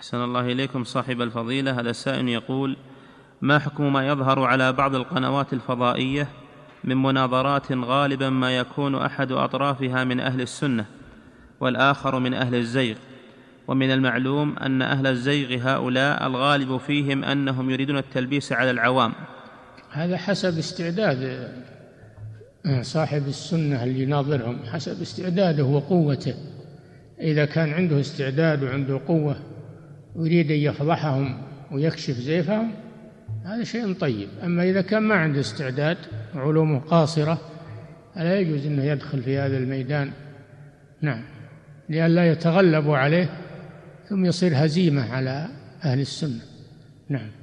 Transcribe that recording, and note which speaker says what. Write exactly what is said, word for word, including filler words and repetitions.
Speaker 1: أحسن الله إليكم صاحب الفضيلة. هذا السائل يقول: ما حكم ما يظهر على بعض القنوات الفضائية من مناظرات غالبا ما يكون أحد أطرافها من أهل السنة والآخر من أهل الزيغ، ومن المعلوم أن أهل الزيغ هؤلاء الغالب فيهم أنهم يريدون التلبيس على العوام؟
Speaker 2: هذا حسب استعداد صاحب السنة اللي يناظرهم، حسب استعداده وقوته. إذا كان عنده استعداد وعنده قوة ويريد أن يفضحهم ويكشف زيفهم هذا شيء طيب. أما إذا كان ما عنده استعداد وعلومه قاصرة فلا يجوز أنه يدخل في هذا الميدان، نعم، لئلا يتغلبوا عليه ثم يصير هزيمة على أهل السنة. نعم.